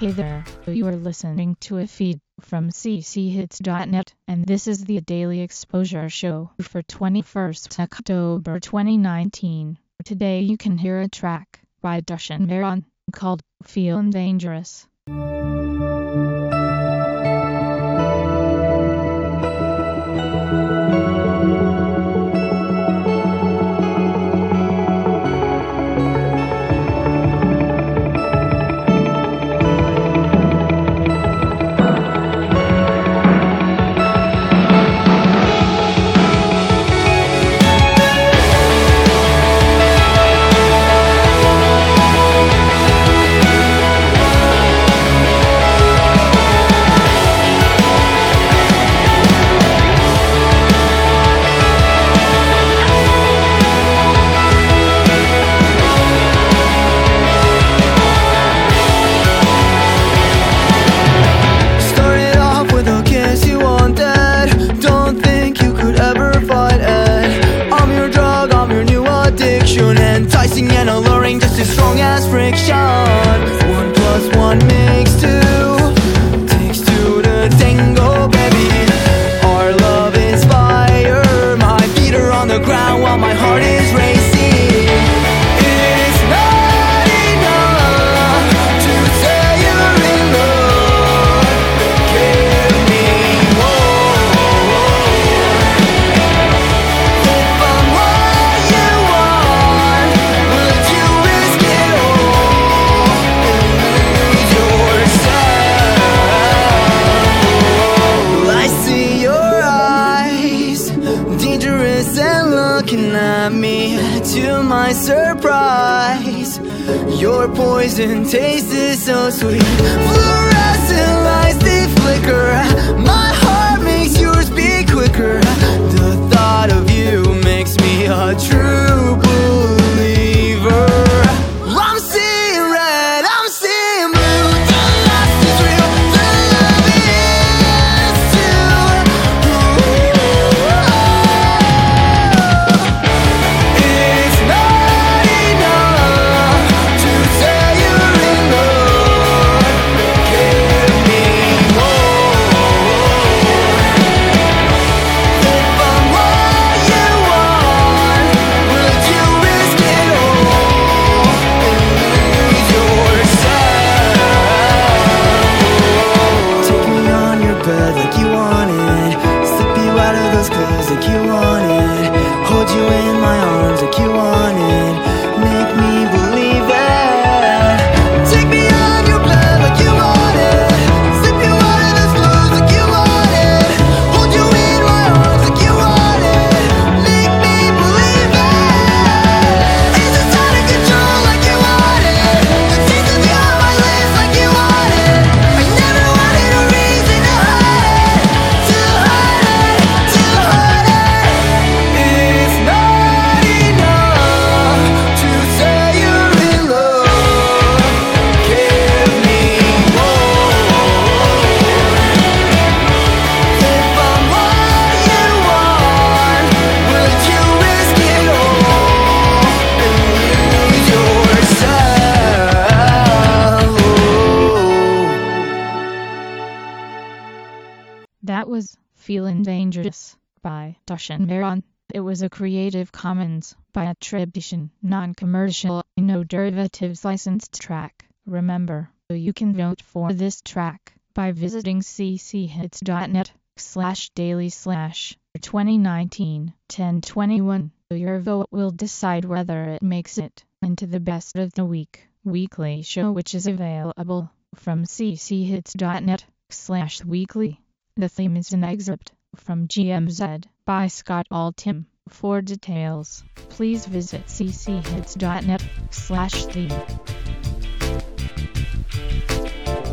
Hey there, you are listening to a feed from cchits.net, and this is the Daily Exposure Show for 21st October 2019. Today you can hear a track by Dushan Maron called Feelin' Dangerous. Enticing and alluring, just as strong as friction. 1 + 1 makes 2. Takes 2 to tango, baby. Our love is fire. My feet are on the ground while my heart is racing. It's not enough to say you're in love. Give me more. If I'm what you want, would you risk it all and lose yourself? I see your eyes, dangerous and looking at me. To my surprise, your poison tastes so sweet. Fluorescent lights, they flicker. My heart makes yours beat quicker. The thought of you makes me a true believer. I'm seeing red, I'm seeing blue. The lust is real, the love is too. It's not enough to say you're in love. Give me more. If I'm what you want, would you risk it all and lose yourself? Take me on your bed like you wanted. Slip you out of those clothes like you wanted. Hold you in my arms like you wanted. Make me believe it. Take me on your bed like you wanted. Slip you out of those clothes like you wanted. Hold you in my arms like you wanted. Make me believe it. Is this out of control like you wanted? The taste of you on my lips like you wanted. I never wanted a reason to hide it. To hide it, to hide it. It's not enough to say you're in love. Give me more. If I'm what you want, would you risk it all and lose yourself? That was Feelin' Dangerous by Dushan Maron. It was a Creative Commons by attribution, non-commercial, no derivatives licensed track. Remember, you can vote for this track by visiting cchits.net/daily/2019-1021. Your vote will decide whether it makes it into the Best of the Week weekly show, which is available from cchits.net/weekly. The theme is an excerpt from GMZ by Scott Altham. For details, please visit cchits.net/theme.